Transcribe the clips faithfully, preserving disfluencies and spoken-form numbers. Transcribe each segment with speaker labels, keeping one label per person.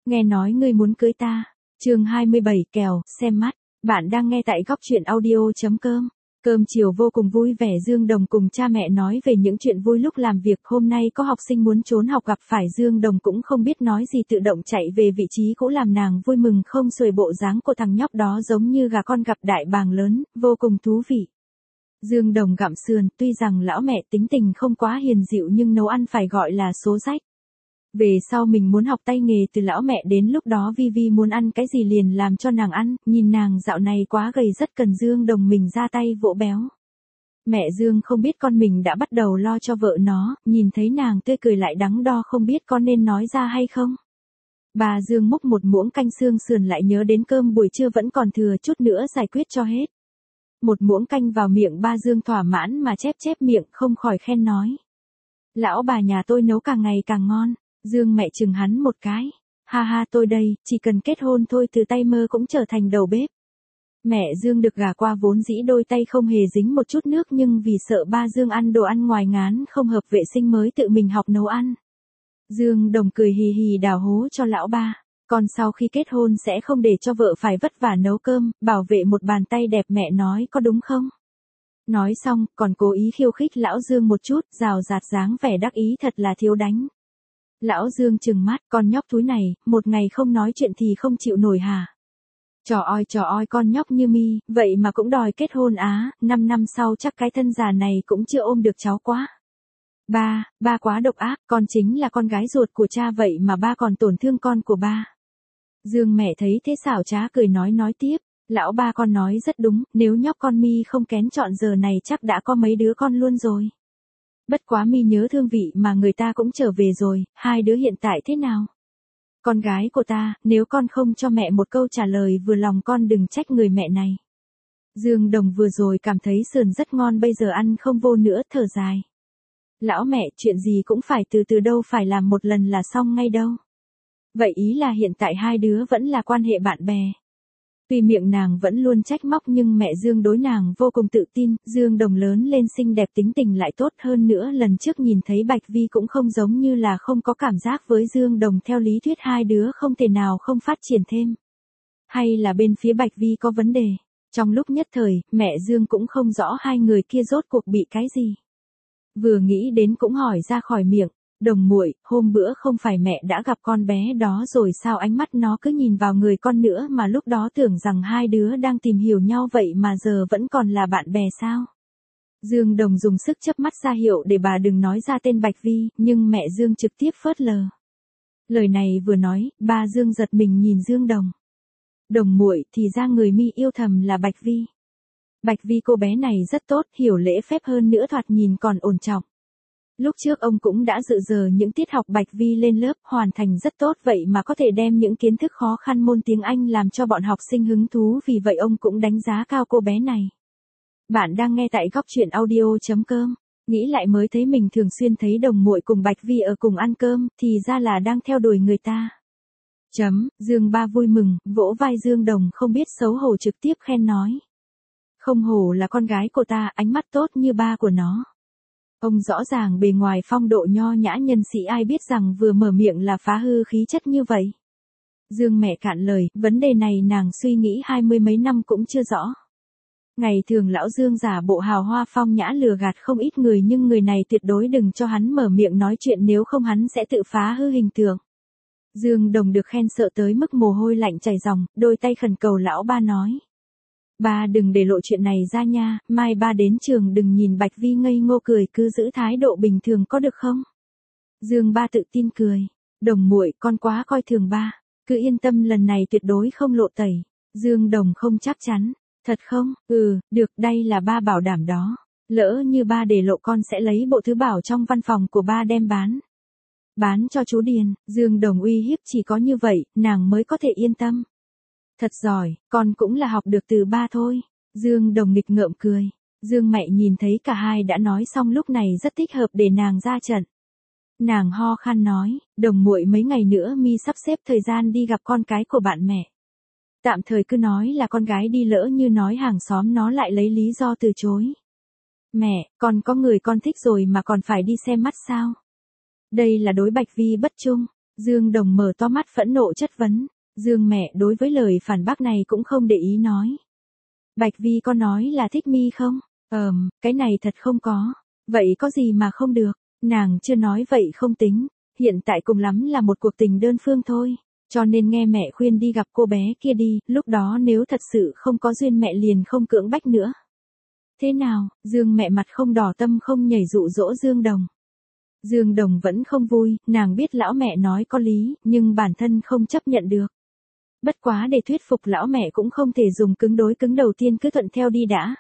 Speaker 1: Nghe nói ngươi muốn cưới ta. Chương hai mươi bảy kèo, xem mắt. Bạn đang nghe tại góc truyện audio.com. Cơm chiều vô cùng vui vẻ, Dương Đồng cùng cha mẹ nói về những chuyện vui lúc làm việc. Hôm nay có học sinh muốn trốn học gặp phải Dương Đồng cũng không biết nói gì, tự động chạy về vị trí cũ làm nàng vui mừng không xuể. Bộ dáng của thằng nhóc đó giống như gà con gặp đại bàng lớn, vô cùng thú vị. Dương Đồng gặm sườn, tuy rằng lão mẹ tính tình không quá hiền dịu nhưng nấu ăn phải gọi là số rách. Về sau mình muốn học tay nghề từ lão mẹ, đến lúc đó Vi Vi muốn ăn cái gì liền làm cho nàng ăn, nhìn nàng dạo này quá gầy rất cần Dương Đồng mình ra tay vỗ béo. Mẹ Dương không biết con mình đã bắt đầu lo cho vợ nó, nhìn thấy nàng tươi cười lại đắn đo không biết con nên nói ra hay không. Bà Dương múc một muỗng canh xương sườn, lại nhớ đến cơm buổi trưa vẫn còn thừa, chút nữa giải quyết cho hết. Một muỗng canh vào miệng, ba Dương thỏa mãn mà chép chép miệng, không khỏi khen nói: lão bà nhà tôi nấu càng ngày càng ngon. Dương mẹ chừng hắn một cái. Ha ha, tôi đây, chỉ cần kết hôn thôi từ tay mơ cũng trở thành đầu bếp. Mẹ Dương được gả qua vốn dĩ đôi tay không hề dính một chút nước, nhưng vì sợ ba Dương ăn đồ ăn ngoài ngán không hợp vệ sinh mới tự mình học nấu ăn. Dương Đồng cười hì hì đào hố cho lão ba. Còn sau khi kết hôn sẽ không để cho vợ phải vất vả nấu cơm, bảo vệ một bàn tay đẹp, mẹ nói có đúng không? Nói xong, còn cố ý khiêu khích lão Dương một chút, rào rạt dáng vẻ đắc ý thật là thiếu đánh. Lão Dương trừng mắt, con nhóc thúi này, một ngày không nói chuyện thì không chịu nổi hả? Trò oi trò oi, con nhóc như mi, vậy mà cũng đòi kết hôn á, năm năm sau chắc cái thân già này cũng chưa ôm được cháu quá. Ba, ba quá độc ác, con chính là con gái ruột của cha vậy mà ba còn tổn thương con của ba. Dương mẹ thấy thế xảo trá cười nói nói tiếp, lão ba con nói rất đúng, nếu nhóc con mi không kén chọn giờ này chắc đã có mấy đứa con luôn rồi. Bất quá mi nhớ thương vị mà người ta cũng trở về rồi, hai đứa hiện tại thế nào? Con gái của ta, nếu con không cho mẹ một câu trả lời vừa lòng con đừng trách người mẹ này. Dương Đồng vừa rồi cảm thấy sườn rất ngon, bây giờ ăn không vô nữa, thở dài. Lão mẹ, chuyện gì cũng phải từ từ, đâu phải làm một lần là xong ngay đâu. Vậy ý là hiện tại hai đứa vẫn là quan hệ bạn bè. Tuy miệng nàng vẫn luôn trách móc nhưng mẹ Dương đối nàng vô cùng tự tin. Dương Đồng lớn lên xinh đẹp, tính tình lại tốt hơn nữa, lần trước nhìn thấy Bạch Vi cũng không giống như là không có cảm giác với Dương Đồng, theo lý thuyết hai đứa không thể nào không phát triển thêm. Hay là bên phía Bạch Vi có vấn đề? Trong lúc nhất thời, mẹ Dương cũng không rõ hai người kia rốt cuộc bị cái gì. Vừa nghĩ đến cũng hỏi ra khỏi miệng, Đồng muội, hôm bữa không phải mẹ đã gặp con bé đó rồi sao, ánh mắt nó cứ nhìn vào người con nữa mà lúc đó tưởng rằng hai đứa đang tìm hiểu nhau vậy mà giờ vẫn còn là bạn bè sao? Dương Đồng dùng sức chớp mắt ra hiệu để bà đừng nói ra tên Bạch Vi, nhưng mẹ Dương trực tiếp phớt lờ. Lời này vừa nói, ba Dương giật mình nhìn Dương Đồng. Đồng muội, thì ra người mi yêu thầm là Bạch Vi. Bạch Vi cô bé này rất tốt, hiểu lễ phép hơn nữa, thoạt nhìn còn ổn trọng. Lúc trước ông cũng đã dự giờ những tiết học Bạch Vi lên lớp, hoàn thành rất tốt, vậy mà có thể đem những kiến thức khó khăn môn tiếng Anh làm cho bọn học sinh hứng thú, vì vậy ông cũng đánh giá cao cô bé này. Bạn đang nghe tại góc truyện audio.com. Nghĩ lại mới thấy mình thường xuyên thấy Đồng muội cùng Bạch Vi ở cùng ăn cơm, thì ra là đang theo đuổi người ta. Chấm, Dương ba vui mừng, vỗ vai Dương Đồng không biết xấu hổ trực tiếp khen nói. Không hổ là con gái của ta, ánh mắt tốt như ba của nó. Ông rõ ràng bề ngoài phong độ nho nhã nhân sĩ, ai biết rằng vừa mở miệng là phá hư khí chất như vậy. Dương mẹ cạn lời, vấn đề này nàng suy nghĩ hai mươi mấy năm cũng chưa rõ. Ngày thường lão Dương giả bộ hào hoa phong nhã lừa gạt không ít người, nhưng người này tuyệt đối đừng cho hắn mở miệng nói chuyện, nếu không hắn sẽ tự phá hư hình tượng. Dương Đồng được khen sợ tới mức mồ hôi lạnh chảy ròng, đôi tay khẩn cầu lão ba nói. Ba đừng để lộ chuyện này ra nha, mai ba đến trường đừng nhìn Bạch Vi ngây ngô cười, cứ giữ thái độ bình thường có được không? Dương ba tự tin cười. Đồng muội, con quá coi thường ba. Cứ yên tâm, lần này tuyệt đối không lộ tẩy. Dương Đồng không chắc chắn. Thật không? Ừ, được, đây là ba bảo đảm đó. Lỡ như ba để lộ con sẽ lấy bộ thứ bảo trong văn phòng của ba đem bán. Bán cho chú Điền. Dương Đồng uy hiếp, chỉ có như vậy, nàng mới có thể yên tâm. Thật giỏi, con cũng là học được từ ba thôi. Dương Đồng nghịch ngợm cười. Dương mẹ nhìn thấy cả hai đã nói xong lúc này rất thích hợp để nàng ra trận. Nàng ho khan nói, Đồng muội mấy ngày nữa mi sắp xếp thời gian đi gặp con cái của bạn mẹ. Tạm thời cứ nói là con gái đi, lỡ như nói hàng xóm nó lại lấy lý do từ chối. Mẹ, con có người con thích rồi mà còn phải đi xem mắt sao? Đây là đối Bạch Vi bất trung. Dương Đồng mở to mắt phẫn nộ chất vấn. Dương mẹ đối với lời phản bác này cũng không để ý nói. Bạch Vi con nói là thích mi không? Ờm, cái này thật không có. Vậy có gì mà không được? Nàng chưa nói vậy không tính. Hiện tại cùng lắm là một cuộc tình đơn phương thôi. Cho nên nghe mẹ khuyên đi gặp cô bé kia đi, lúc đó nếu thật sự không có duyên mẹ liền không cưỡng bách nữa. Thế nào? Dương mẹ mặt không đỏ tâm không nhảy dụ dỗ Dương Đồng. Dương Đồng vẫn không vui, nàng biết lão mẹ nói có lý, nhưng bản thân không chấp nhận được. Bất quá để thuyết phục lão mẹ cũng không thể dùng cứng đối cứng, đầu tiên cứ thuận theo đi đã.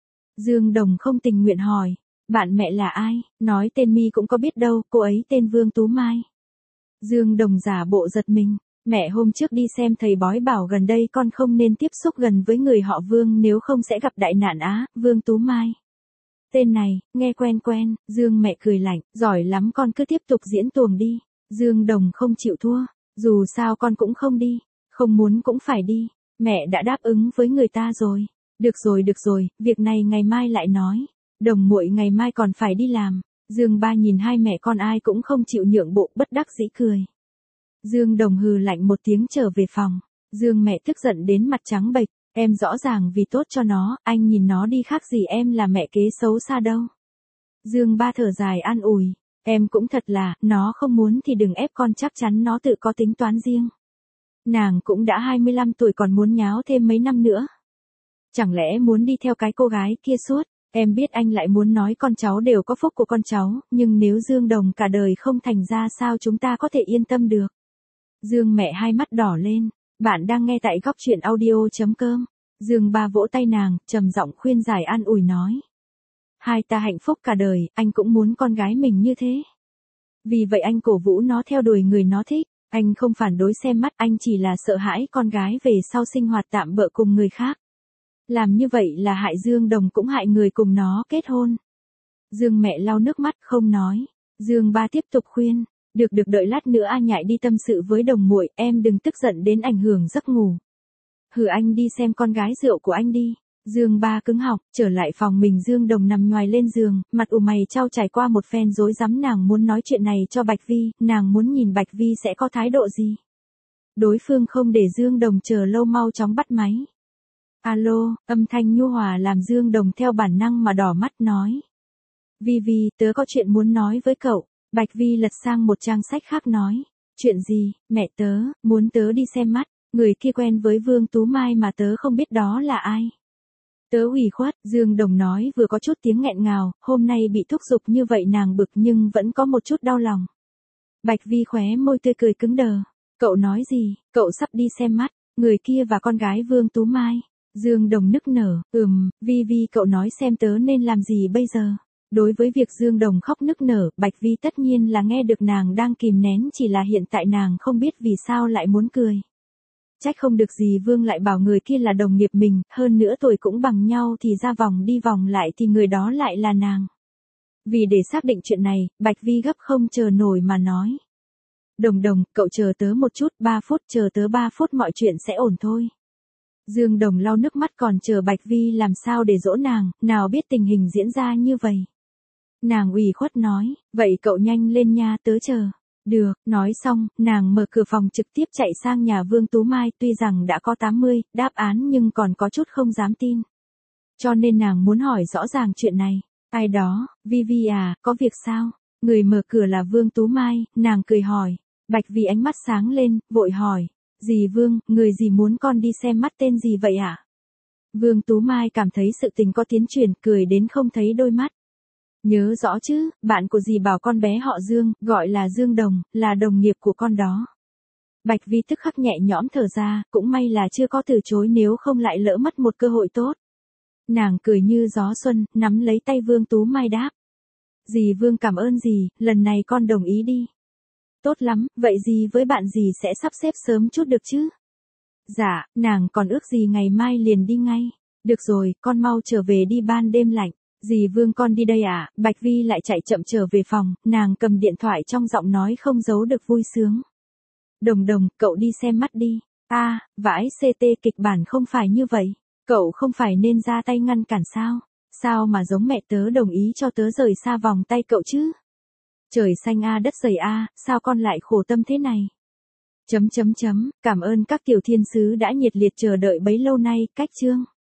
Speaker 1: Dương Đồng không tình nguyện hỏi, bạn mẹ là ai? Nói tên mi cũng có biết đâu, cô ấy tên Vương Tú Mai. Dương Đồng giả bộ giật mình, mẹ hôm trước đi xem thầy bói bảo gần đây con không nên tiếp xúc gần với người họ Vương nếu không sẽ gặp đại nạn á, Vương Tú Mai. Tên này, nghe quen quen, Dương mẹ cười lạnh, giỏi lắm con cứ tiếp tục diễn tuồng đi. Dương Đồng không chịu thua, dù sao con cũng không đi, không muốn cũng phải đi, mẹ đã đáp ứng với người ta rồi. Được rồi được rồi, việc này ngày mai lại nói, Đồng muội ngày mai còn phải đi làm. Dương ba nhìn hai mẹ con ai cũng không chịu nhượng bộ, bất đắc dĩ cười. Dương Đồng hừ lạnh một tiếng trở về phòng, Dương mẹ tức giận đến mặt trắng bệch. Em rõ ràng vì tốt cho nó, anh nhìn nó đi khác gì em là mẹ kế xấu xa đâu. Dương ba thở dài an ủi, em cũng thật là, nó không muốn thì đừng ép con, chắc chắn nó tự có tính toán riêng. Nàng cũng đã hai mươi lăm tuổi còn muốn nháo thêm mấy năm nữa. Chẳng lẽ muốn đi theo cái cô gái kia suốt, em biết anh lại muốn nói con cháu đều có phúc của con cháu, nhưng nếu Dương Đồng cả đời không thành ra sao chúng ta có thể yên tâm được. Dương mẹ hai mắt đỏ lên. Bạn đang nghe tại góc truyện audio.com. Dương ba vỗ tay nàng, trầm giọng khuyên giải an ủi nói. Hai ta hạnh phúc cả đời, anh cũng muốn con gái mình như thế. Vì vậy anh cổ vũ nó theo đuổi người nó thích, anh không phản đối xem mắt, anh chỉ là sợ hãi con gái về sau sinh hoạt tạm bợ cùng người khác. Làm như vậy là hại Dương Đồng cũng hại người cùng nó kết hôn. Dương mẹ lau nước mắt không nói. Dương ba tiếp tục khuyên. Được được đợi lát nữa A Nhại đi tâm sự với Đồng muội, em đừng tức giận đến ảnh hưởng giấc ngủ. Hử, anh đi xem con gái rượu của anh đi. Dương ba cứng họng, trở lại phòng mình. Dương Đồng nằm nhoài lên giường, mặt ủ mày chau trải qua một phen rối rắm. Nàng muốn nói chuyện này cho Bạch Vi, nàng muốn nhìn Bạch Vi sẽ có thái độ gì. Đối phương không để Dương Đồng chờ lâu, mau chóng bắt máy. Alo, âm thanh nhu hòa làm Dương Đồng theo bản năng mà đỏ mắt nói. Vi Vi, tớ có chuyện muốn nói với cậu. Bạch Vi lật sang một trang sách khác nói. Chuyện gì, mẹ tớ, muốn tớ đi xem mắt, người kia quen với Vương Tú Mai mà tớ không biết đó là ai. Tớ ủy khuất, Dương Đồng nói vừa có chút tiếng nghẹn ngào, hôm nay bị thúc giục như vậy nàng bực nhưng vẫn có một chút đau lòng. Bạch Vi khóe môi tươi cười cứng đờ. Cậu nói gì, cậu sắp đi xem mắt, người kia và con gái Vương Tú Mai. Dương Đồng nức nở, ừm, Vi Vi cậu nói xem tớ nên làm gì bây giờ. Đối với việc Dương Đồng khóc nức nở, Bạch Vi tất nhiên là nghe được, nàng đang kìm nén, chỉ là hiện tại nàng không biết vì sao lại muốn cười. Trách không được gì Vương lại bảo người kia là đồng nghiệp mình, hơn nữa tuổi cũng bằng nhau thì ra vòng đi vòng lại thì người đó lại là nàng. Vì để xác định chuyện này, Bạch Vi gấp không chờ nổi mà nói. Đồng Đồng, cậu chờ tớ một chút, ba phút, chờ tớ ba phút mọi chuyện sẽ ổn thôi. Dương Đồng lau nước mắt còn chờ Bạch Vi làm sao để dỗ nàng, nào biết tình hình diễn ra như vậy. Nàng ủy khuất nói, vậy cậu nhanh lên nha, tớ chờ. Được, nói xong, nàng mở cửa phòng trực tiếp chạy sang nhà Vương Tú Mai, tuy rằng đã có tám mươi đáp án nhưng còn có chút không dám tin. Cho nên nàng muốn hỏi rõ ràng chuyện này. Ai đó, Vi Vi à, có việc sao? Người mở cửa là Vương Tú Mai, nàng cười hỏi. Bạch Vi ánh mắt sáng lên, vội hỏi. Dì Vương, người gì muốn con đi xem mắt tên gì vậy ạ? À? Vương Tú Mai cảm thấy sự tình có tiến triển, cười đến không thấy đôi mắt. Nhớ rõ chứ, bạn của dì bảo con bé họ Dương, gọi là Dương Đồng, là đồng nghiệp của con đó. Bạch Vi tức khắc nhẹ nhõm thở ra, cũng may là chưa có từ chối, nếu không lại lỡ mất một cơ hội tốt. Nàng cười như gió xuân, nắm lấy tay Vương Tú Mai đáp. Dì Vương cảm ơn dì, lần này con đồng ý đi. Tốt lắm, vậy dì với bạn dì sẽ sắp xếp sớm chút được chứ? Dạ, nàng còn ước gì ngày mai liền đi ngay. Được rồi, con mau trở về đi, ban đêm lạnh. Dì Vương con đi đây à? Bạch Vi lại chạy chậm trở về phòng, nàng cầm điện thoại trong giọng nói không giấu được vui sướng. Đồng Đồng, cậu đi xem mắt đi. A, à, vãi xê tê, kịch bản không phải như vậy. Cậu không phải nên ra tay ngăn cản sao? Sao mà giống mẹ tớ đồng ý cho tớ rời xa vòng tay cậu chứ? Trời xanh a đất dày a, sao con lại khổ tâm thế này? Chấm chấm chấm, cảm ơn các tiểu thiên sứ đã nhiệt liệt chờ đợi bấy lâu nay, cách chương.